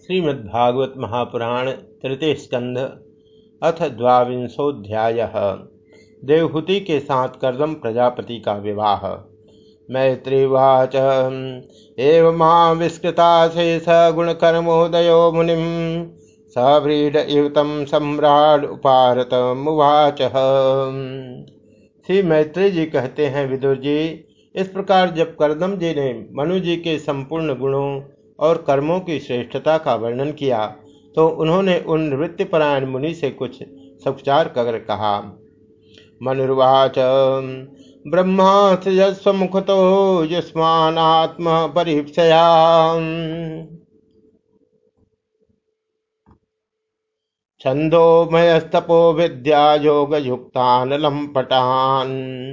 श्रीमद्भागवत महापुराण तृतीय स्कंध अथ द्वाविंशोऽध्यायः। देवहूति के साथ कर्दम प्रजापति का विवाह। मैत्रीवाच एवमाविष्कृता शेष गुणकर्मोदयो मुनिम सव्रीडयुतं सम्राट उपारत मुवाच। श्री मैत्री जी कहते हैं, विदुर जी, इस प्रकार जब कर्दम जी ने मनु जी के संपूर्ण गुणों और कर्मों की श्रेष्ठता का वर्णन किया तो उन्होंने उन निवृत्तिपरायण मुनि से कुछ सकुचार कर कहा। मनुर्वाच ब्रह्मा सृजस्वमुखतो युष्मानात्म परीक्षया छंदोमयस्तपो विद्या योग युक्तान लंपटान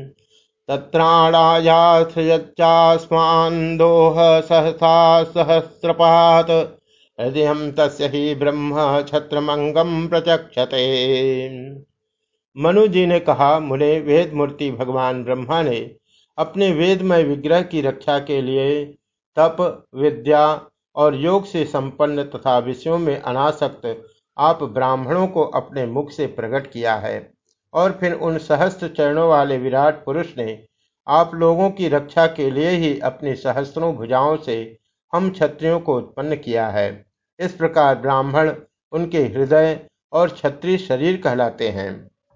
तत्राणायासृजच्चास्मान् दोह सहसा सहस्रपात हृदय तस्य ही ब्रह्म छत्रमंगम प्रचक्षते। मनु जी ने कहा, मुने, वेद मूर्ति भगवान ब्रह्मा ने अपने वेदमय विग्रह की रक्षा के लिए तप, विद्या और योग से संपन्न तथा विषयों में अनासक्त आप ब्राह्मणों को अपने मुख से प्रकट किया है और फिर उन सहस्त्र चरणों वाले विराट पुरुष ने आप लोगों की रक्षा के लिए ही अपनी सहस्त्रों भुजाओं से हम क्षत्रियों को उत्पन्न किया है। इस प्रकार ब्राह्मण उनके हृदय और क्षत्रिय शरीर कहलाते हैं।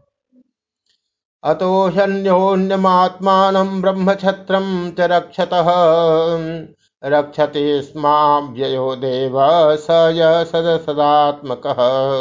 अतो ह्यन्योन्यमात्मानं ब्रह्मक्षत्रं च रक्षतः रक्षते स्माव्ययो देव स य सदसदात्मकः।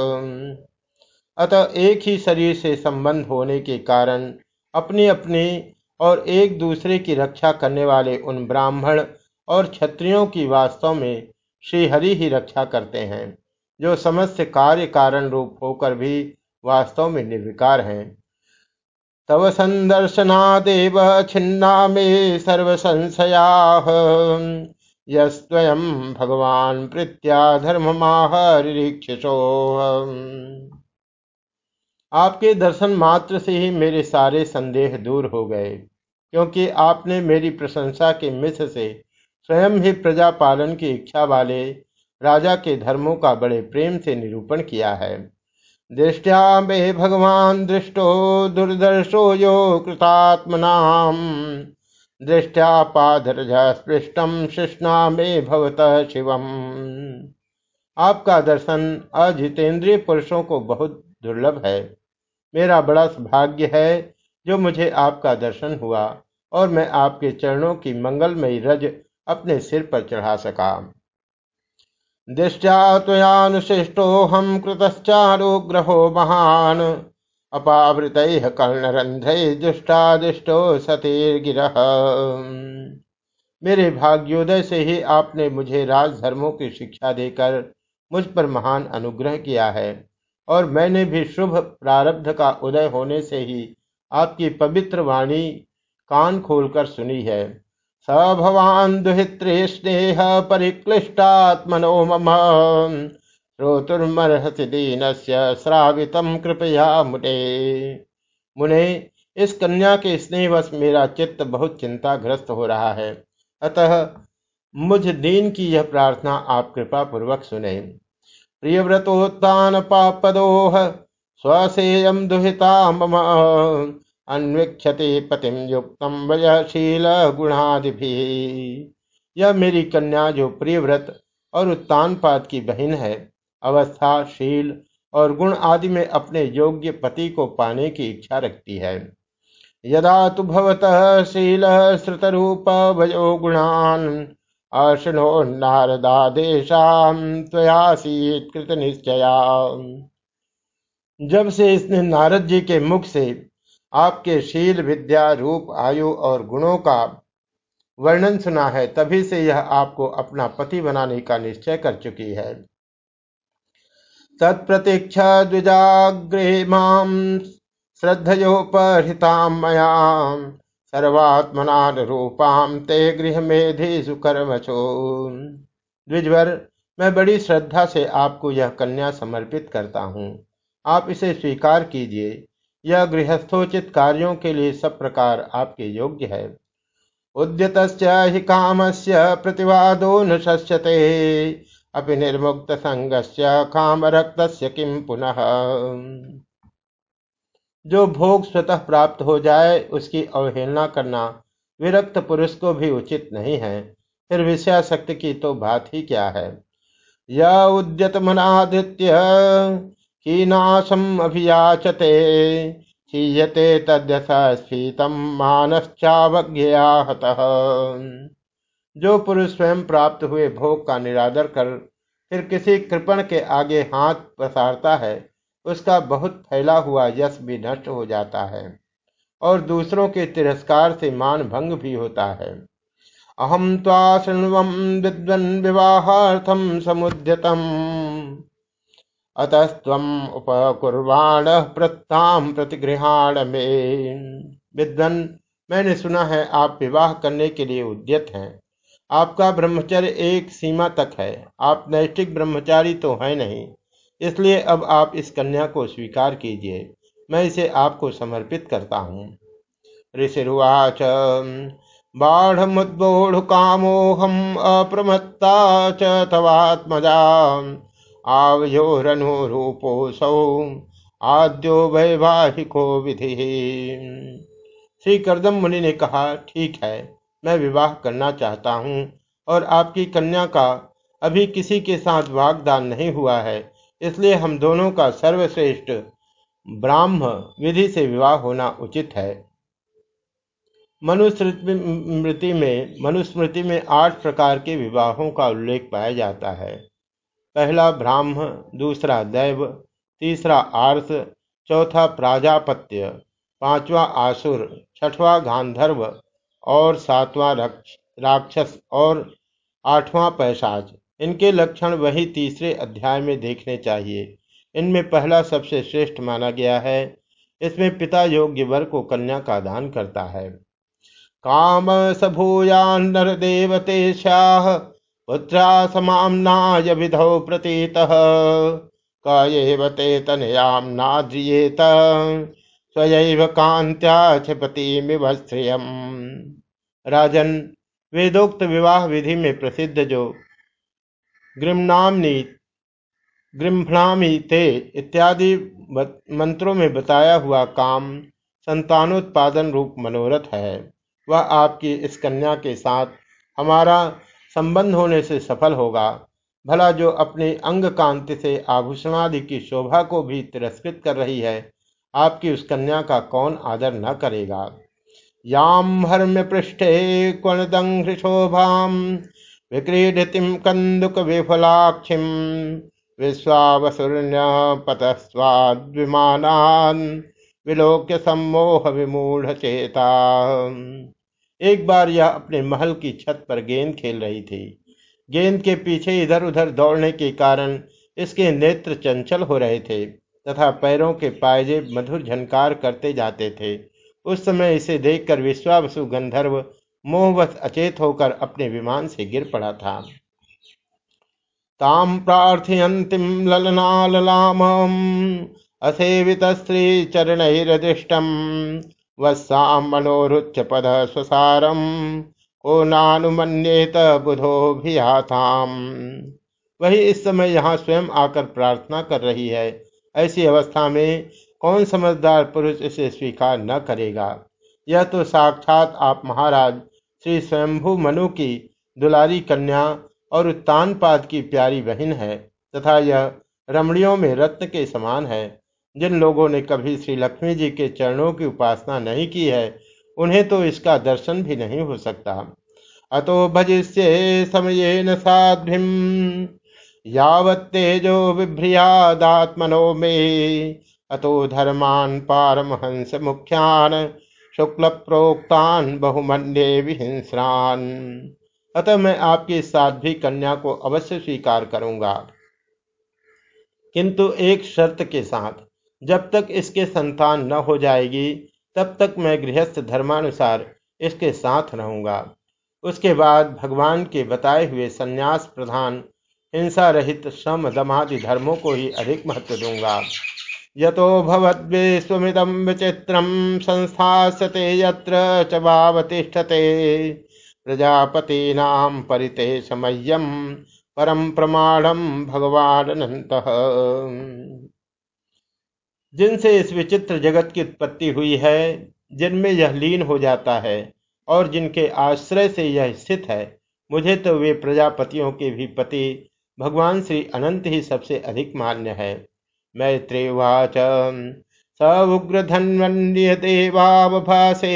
अतः एक ही शरीर से संबंध होने के कारण अपनी अपनी और एक दूसरे की रक्षा करने वाले उन ब्राह्मण और क्षत्रियों की वास्तव में श्रीहरि ही रक्षा करते हैं, जो समस्त कार्य कारण रूप होकर भी वास्तव में निर्विकार हैं। तव संदर्शनादेव छिन्ना मे सर्व संशयाः यस्त्वयं भगवान प्रीत्या धर्ममाहरिक्षसो। आपके दर्शन मात्र से ही मेरे सारे संदेह दूर हो गए, क्योंकि आपने मेरी प्रशंसा के मिथ से स्वयं ही प्रजा पालन की इच्छा वाले राजा के धर्मों का बड़े प्रेम से निरूपण किया है। दृष्टया मे भगवान दृष्टो दुर्दर्शो यो कृतात्मनाम दृष्टया पादरज स्पृष्टम शिष्णा मे भवतः शिवम। आपका दर्शन अजितेंद्रिय पुरुषों को बहुत दुर्लभ है। मेरा बड़ा सौभाग्य है जो मुझे आपका दर्शन हुआ और मैं आपके चरणों की मंगलमयी रज अपने सिर पर चढ़ा सका। दृष्टया त्वयानुशिष्टोऽहं कृतश्चानुग्रहो महान् अपावृतैः कर्णरन्ध्रैः दुष्टादिष्टो सतीर्गिरः। मेरे भाग्योदय से ही आपने मुझे राजधर्मों की शिक्षा देकर मुझ पर महान अनुग्रह किया है और मैंने भी शुभ प्रारब्ध का उदय होने से ही आपकी पवित्र वाणी कान खोलकर सुनी है। स भवान् दुहित्रे स्नेह परिक्लिष्टात्मनो मम श्रोतुर्मर्हसि दीनस्य श्रावितं कृपया मुने। मुने, इस कन्या के स्नेहवश मेरा चित्त बहुत चिंताग्रस्त हो रहा है, अतः मुझ दीन की यह प्रार्थना आप कृपा पूर्वक सुने। प्रियव्रतोत्तान पापदोह स्वसेयं दुहिता मम अन्वीक्षते पतिम युक्तम वयशील गुणादिभिः। यह मेरी कन्या जो प्रियव्रत और उत्तानपाद की बहन है, अवस्था, शील और गुण आदि में अपने योग्य पति को पाने की इच्छा रखती है। यदा तु भवतः शील श्रुतरूप वयो गुणान् अशृणो नारदादेशां त्वयासीत् कृत निश्चया। जब से इसने नारद जी के मुख से आपके शील, विद्या, रूप, आयु और गुणों का वर्णन सुना है, तभी से यह आपको अपना पति बनाने का निश्चय कर चुकी है। तत्प्रतीक्ष द्विजाग्रे मां श्रद्धयोपहृतां मया सर्वात्मनारूपां ते गृहमेधिषु कर्मसु। द्विजवर, मैं बड़ी श्रद्धा से आपको यह कन्या समर्पित करता हूँ। आप इसे स्वीकार कीजिए। यह गृहस्थोचित कार्यों के लिए सब प्रकार आपके योग्य है। उद्यतस्य हि कामस्य प्रतिवादो न शस्यते अपि निर्मुक्त संगस्य काम रक्तस्य किम पुनः। जो भोग स्वतः प्राप्त हो जाए उसकी अवहेलना करना विरक्त पुरुष को भी उचित नहीं है, फिर विषयासक्ति की तो बात ही क्या है। य उद्यत मनादित्य हीनाशम अभियाचते क्षीयते तद्यथा स्फीतम मानश्चावज्ञया हतः। जो पुरुष स्वयं प्राप्त हुए भोग का निरादर कर फिर किसी कृपण के आगे हाथ पसारता है, उसका बहुत फैला हुआ यश भी नष्ट हो जाता है और दूसरों के तिरस्कार से मान भंग भी होता है। अहम त्वा शृण्वं विद्वन् विवाहार्थं समुद्यतम् अतस्त्वम् उपकुर्वाणः प्रत्तां प्रतिगृहाण में। विद्वन्, मैंने सुना है आप विवाह करने के लिए उद्यत हैं। आपका ब्रह्मचर्य एक सीमा तक है, आप नैष्ठिक ब्रह्मचारी तो है नहीं, इसलिए अब आप इस कन्या को स्वीकार कीजिए, मैं इसे आपको समर्पित करता हूँ। ऋषिरुवाच बाढ़मुद्बोढ कामोहम अप्रमत्ता च तवात्मजा आवयोरनुरूपोऽसौ आद्यो वैवाहिको विधि। श्री करदम मुनि ने कहा, ठीक है, मैं विवाह करना चाहता हूँ और आपकी कन्या का अभी किसी के साथ वागदान नहीं हुआ है, इसलिए हम दोनों का सर्वश्रेष्ठ ब्राह्म विधि से विवाह होना उचित है। मनुस्मृति में 8 प्रकार के विवाहों का उल्लेख पाया जाता है। पहला ब्राह्म, दूसरा दैव, तीसरा आर्ष, चौथा प्राजापत्य, पांचवा आसुर, छठवां गांधर्व और सातवां राक्षस और आठवां पैशाच। इनके लक्षण वही तीसरे अध्याय में देखने चाहिए। इनमें पहला सबसे श्रेष्ठ माना गया है। इसमें पिता योग्य वर को कन्या का दान करता है। काम सभूयान्नर देवते स्याः पुत्रा समाम्नाय विधौ प्रतीतः क एव ते तनयां नाद्रियेत स्वयैव कान्त्या क्षिपतिमिव श्रियम्। राजन, वेदोक्त विवाह विधि में प्रसिद्ध जो गृह्णामि गृह्णामि ते इत्यादि मंत्रों में बताया हुआ काम संतानोत्पादन रूप मनोरथ है, वह आपकी इस कन्या के साथ हमारा संबंध होने से सफल होगा। भला जो अपनी अंग कांति से आभूषणादि की शोभा को भी तिरस्कृत कर रही है, आपकी उस कन्या का कौन आदर न करेगा। याम हर्म्य पृष्ठे क्वणदंघ्रिशोभाम विक्रीडितिम कंदुक विफलाक्षिम विश्वावसुर्य पतस्वाद्विमानान् विलोक्य सम्मोह विमूढ़ चेता। एक बार यह अपने महल की छत पर गेंद खेल रही थी। गेंद के पीछे इधर उधर दौड़ने के कारण इसके नेत्र चंचल हो रहे थे तथा पैरों के पायजे मधुर झनकार करते जाते थे। उस समय इसे देखकर विश्वावसु गंधर्व मोहवश अचेत होकर अपने विमान से गिर पड़ा था। ताम प्रार्थयन्तीं ललनाललामम् असेवित स्त्री चरणैरदृष्टम् वत्सां मनोरुच्य पद स्वसारम को नानुमन्येत बुधोभियाताम। वही इस समय यहाँ स्वयं आकर प्रार्थना कर रही है। ऐसी अवस्था में कौन समझदार पुरुष इसे स्वीकार न करेगा। यह तो साक्षात आप महाराज श्री स्वयंभू मनु की दुलारी कन्या और उत्तानपाद की प्यारी बहन है तथा यह रमणियों में रत्न के समान है। जिन लोगों ने कभी श्री लक्ष्मी जी के चरणों की उपासना नहीं की है, उन्हें तो इसका दर्शन भी नहीं हो सकता। अतो भजिष्ये समयेन साध्वीं यावत्तेजो बिभ्रियादात्मनो मे अतो धर्मान पारमहंस मुख्यान शुक्ल प्रोक्तान बहुमन्ये विहिंस्रान। अतः मैं आपकी साध्वी कन्या को अवश्य स्वीकार करूंगा, किंतु एक शर्त के साथ। जब तक इसके संतान न हो जाएगी तब तक मैं गृहस्थ धर्मानुसार इसके साथ रहूंगा। उसके बाद भगवान के बताए हुए संन्यास प्रधान हिंसा रहित श्रम दमादि धर्मों को ही अधिक महत्व दूंगा। यतो भवद्विश्वमिदं विचित्रं संस्थास्यते यत्र च वावतिष्ठते प्रजापतीनां परिते समय्यं परम प्रमाणम भगवान अनंत। जिनसे इस विचित्र जगत की उत्पत्ति हुई है, जिनमें यह लीन हो जाता है और जिनके आश्रय से यह स्थित है, मुझे तो वे प्रजापतियों के भी पति भगवान श्री अनंत ही सबसे अधिक मान्य है। मैत्रेवाच स उग्रधन्वन्य देवावभासे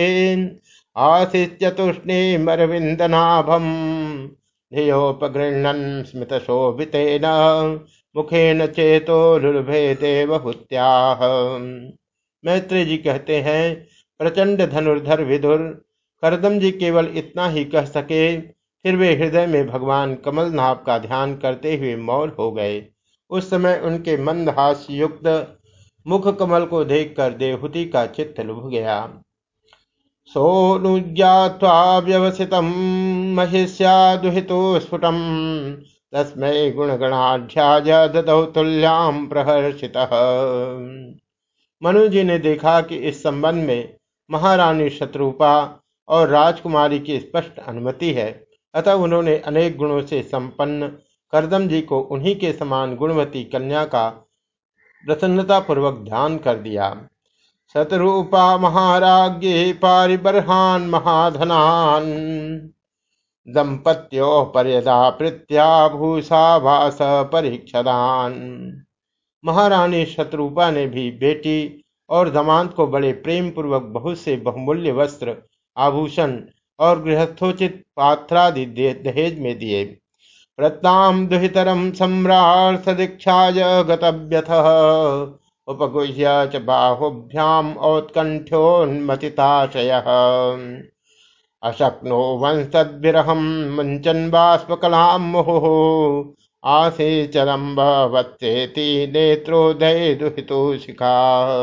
आसीच्चतुष्णीमरविन्दनाभम् धियोपगृह्णन् स्मितशोभितेन मुखेन चेतो लुलुभे देवहूत्याः। मैत्रेय जी कहते हैं, प्रचंड धनुर्धर विदुर करदम जी केवल इतना ही कह सके, फिर वे हृदय में भगवान कमलनाभ का ध्यान करते हुए मौन हो गए। उस समय उनके मंदहास्य युक्त मुख कमल को देखकर देवहूति का चित्त लुभ गया। सोऽनुज्ञात्वा व्यवसितं महिष्यादुहितो स्फुटं तस्मै गुणगणाढ्याय ददौ तुल्यां प्रहर्षितः। मनु जी ने देखा कि इस संबंध में महारानी शत्रुपा और राजकुमारी की स्पष्ट अनुमति है, अतः उन्होंने अनेक गुणों से संपन्न करदम जी को उन्हीं के समान गुणवती कन्या का प्रसन्नता पूर्वक ध्यान कर दिया। शतरूपा महाराज्ञी पारिबर्हान महाधनान दंपत्यो पर्यदा प्रीत्या भूषा वास परीक्षदान। महारानी शत्रुपा ने भी बेटी और दामाद को बड़े प्रेम पूर्वक बहुत से बहुमूल्य वस्त्र, आभूषण और गृहस्थोचित पात्रादि दहेज में दिए। प्रत्ताम दुहितरम सम्राट सदीक्षाय गतव्यथः उपगुह्य च बाहुभ्याम औत्कंठ्योन्मथिताशयः अशक्नो वंशद्विरहं मुञ्चन् बाष्पकलां मुहुः आसेचरम्ब वत्सेति नेत्रोदय दुहितो शिखा।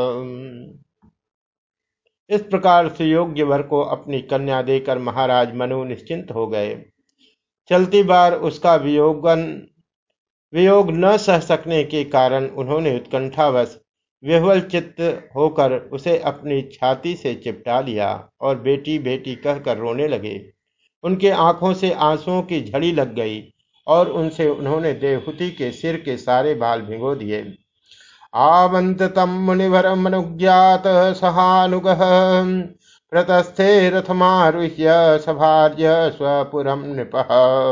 इस प्रकार से योग्य वर को अपनी कन्या देकर महाराज मनु निश्चिंत हो गए। चलती बार उसका वियोग न सह सकने के कारण उन्होंने उत्कंठावश विह्वल चित्त होकर उसे अपनी छाती से चिपटा लिया और बेटी बेटी कहकर रोने लगे। उनके आंखों से आंसुओं की झड़ी लग गई और उनसे उन्होंने देवहूति के सिर के सारे बाल भिगो दिए। आवंत तम मुनिवर मनुज्ञात सहानुगः प्रतस्थे रथमारुह्य सभार्य स्वपुरम नृपः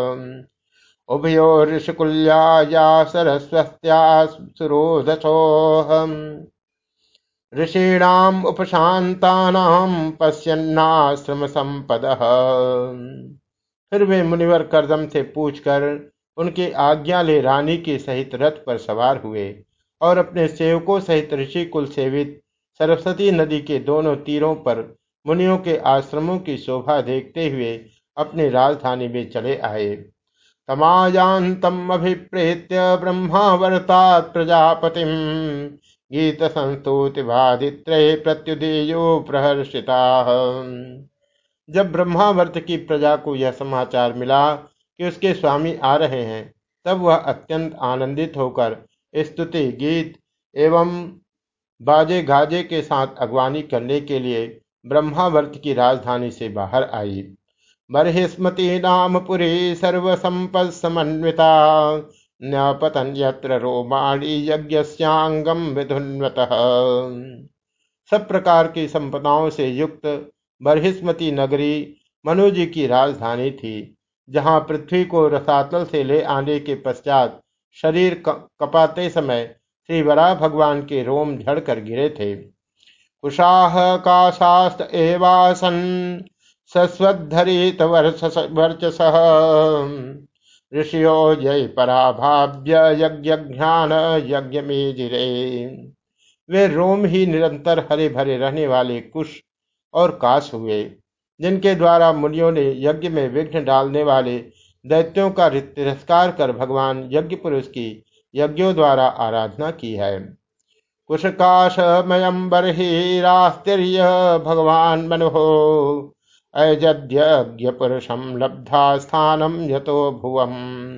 उभयोर्षिकुल्या सरस्वत्या सुरोधसोऽहम् ऋषीणाम उपशांतानाम पश्यन्नाश्रम संपदः। फिर वे मुनिवर करदम से पूछकर उनकी आज्ञा ले रानी के सहित रथ पर सवार हुए और अपने सेवकों सहित ऋषि कुल सेवित सरस्वती नदी के दोनों तीरों पर मुनियों के आश्रमों की शोभा देखते हुए अपनी राजधानी में चले आए। तमायांतम अभिप्रेत्य ब्रह्मावर्तात् प्रजापतिम गीत संस्तुति बाधित्रय प्रत्युदेयो प्रहर्षिता। जब ब्रह्मावर्त की प्रजा को यह समाचार मिला कि उसके स्वामी आ रहे हैं, तब वह अत्यंत आनंदित होकर स्तुति गीत एवं बाजे गाजे के साथ अगवानी करने के लिए ब्रह्मावर्त की राजधानी से बाहर आई। बर्हिस्मती नाम पुरी सर्वसंपद समन्विता न्यपतन यत्र रोमाणी यज्ञस्यांगम विधुन्वतः। सब प्रकार की संपदाओं से युक्त बर्हिस्मती नगरी मनु जी की राजधानी थी, जहाँ पृथ्वी को रसातल से ले आने के पश्चात शरीर कपाते समय श्री वराह भगवान के रोम झड़कर गिरे थे। कुशाह काशास्त एवासन सस्वद्धरित वर्चसः ऋषियो जय पराभाव्य यज्ञ ज्ञान यज्ञ में जिरे। वे रोम ही निरंतर हरे भरे रहने वाले कुश और काश हुए, जिनके द्वारा मुनियों ने यज्ञ में विघ्न डालने वाले दैत्यों का तिरस्कार कर भगवान यज्ञ पुरुष की यज्ञों द्वारा आराधना की है। कुशकाशमयं बर्हिरास्तिर्य भगवान मनुः अयजद्यज्ञ पुरुषम लब्धा स्थानम यतो भुवम।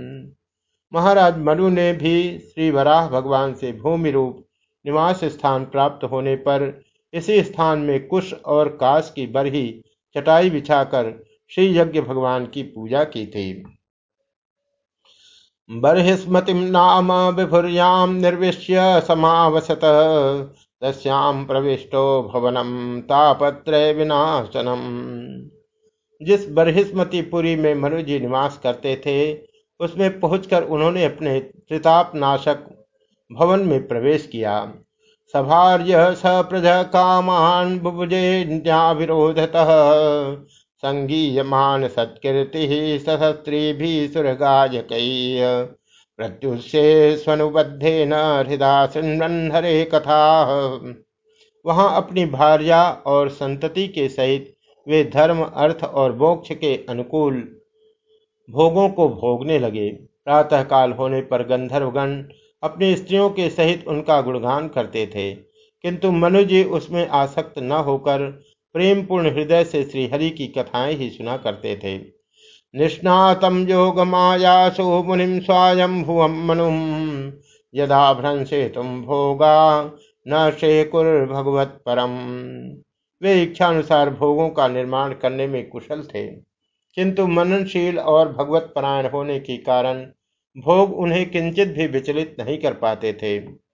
महाराज मनु ने भी श्री वराह भगवान से भूमि रूप निवास स्थान प्राप्त होने पर इसी स्थान में कुश और काश की बरही चटाई बिछाकर श्री यज्ञ भगवान की पूजा की थी। बर्हिस्मतिं नाम विभुर्यां निर्विश्य समावसत तस्यां प्रविष्टो भवनम तापत्रय विनाशनम। जिस बर्हिस्मतिपुरी में मनु जी निवास करते थे, उसमें पहुंचकर उन्होंने अपने त्रिताप नाशक भवन में प्रवेश किया। सभार्य स प्रज कामान बुभुजे न्याविरोधतः संगीयमान सत्कीर्ति सहस्त्री भी सुरगायकैः प्रत्युष्ये स्वनुबद्धेन हृदा शृण्वन् हरे कथा। वहां अपनी भार्या और संतति के सहित वे धर्म अर्थ और मोक्ष के अनुकूल भोगों को भोगने लगे। प्रातःकाल होने पर गंधर्वगण अपनी स्त्रियों के सहित उनका गुणगान करते थे, किंतु मनु जी उसमें आसक्त न होकर प्रेम पूर्ण हृदय से श्रीहरि की कथाएं ही सुना करते थे। निष्णातम योग मायासु मुनिम स्वायं भुवम मनुम यदा भ्रंशे तुम भोगा न शेकुर भगवत परम। वे इच्छानुसार भोगों का निर्माण करने में कुशल थे, किंतु मननशील और भगवत परायण होने के कारण भोग उन्हें किंचित भी विचलित नहीं कर पाते थे।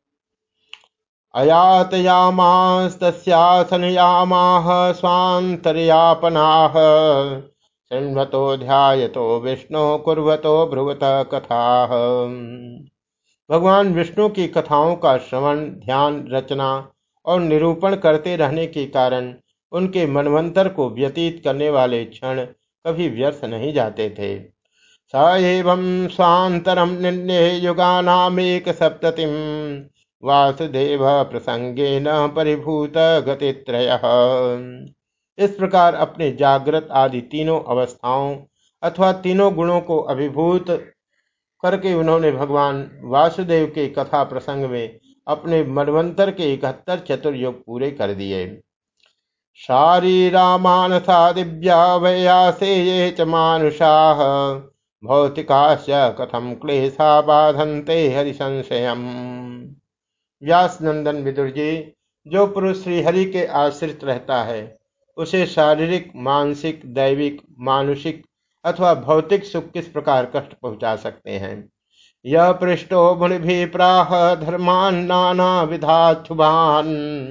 अयातयामास्तस्यासनयामाह स्वान्तर्यापनाः शृण्वतो ध्यायतो विष्णु कुर्वतो ब्रुवत कथाः। भगवान विष्णु की कथाओं का श्रवण ध्यान रचना और निरूपण करते रहने के कारण उनके मनवंतर को व्यतीत करने वाले क्षण कभी व्यर्थ नहीं जाते थे। स एवं स्वान्तरम निन्ये युगानामेक सप्ततिम वासुदेव प्रसंगेन परिभूत गतित्रयः। इस प्रकार अपने जागृत आदि तीनों अवस्थाओं अथवा तीनों गुणों को अभिभूत करके उन्होंने भगवान वासुदेव के कथा प्रसंग में अपने मनवंतर के 71 चतुर्युग पूरे कर दिए। शारीरा मानसा दिव्या वैयासे ये च मानुषाः भौतिकाश्च कथम क्लेशा बाधन्ते हरिसंशयम्। व्यास नंदन विदुर जी, जो पुरुष श्रीहरि के आश्रित रहता है उसे शारीरिक मानसिक दैविक मानुषिक अथवा भौतिक सुख किस प्रकार कष्ट पहुंचा सकते हैं। यह पृष्ठो मुनि प्राह धर्मान नाना विधाच्छुभान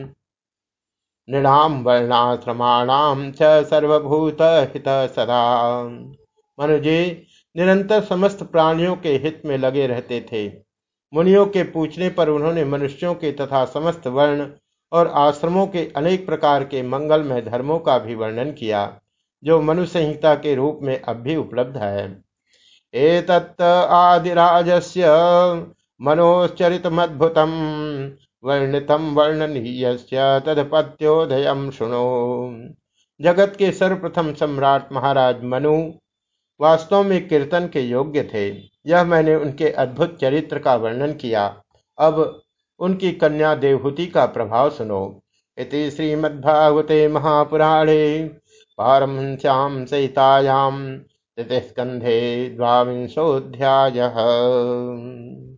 नृणाम वर्णाश्रमाणाम च सर्वभूत हित सदा। मनुजी निरंतर समस्त प्राणियों के हित में लगे रहते थे। मुनियों के पूछने पर उन्होंने मनुष्यों के तथा समस्त वर्ण और आश्रमों के अनेक प्रकार के मंगलमय धर्मों का भी वर्णन किया, जो मनु संहिता के रूप में अब भी उपलब्ध है। एतत् आदिराजस्य मनोश्चरितमद्भुतं वर्णितं वर्णनीयस्य तदपत्योदयं शृणु। जगत के सर्वप्रथम सम्राट महाराज मनु वास्तव में कीर्तन के योग्य थे। यह मैंने उनके अद्भुत चरित्र का वर्णन किया। अब उनकी कन्या देवहूति का प्रभाव सुनो। इति श्रीमद्भागवते महापुराणे पारमहंस्यां सहितायां तृतीयस्कन्धे द्वाविंशोऽध्यायः।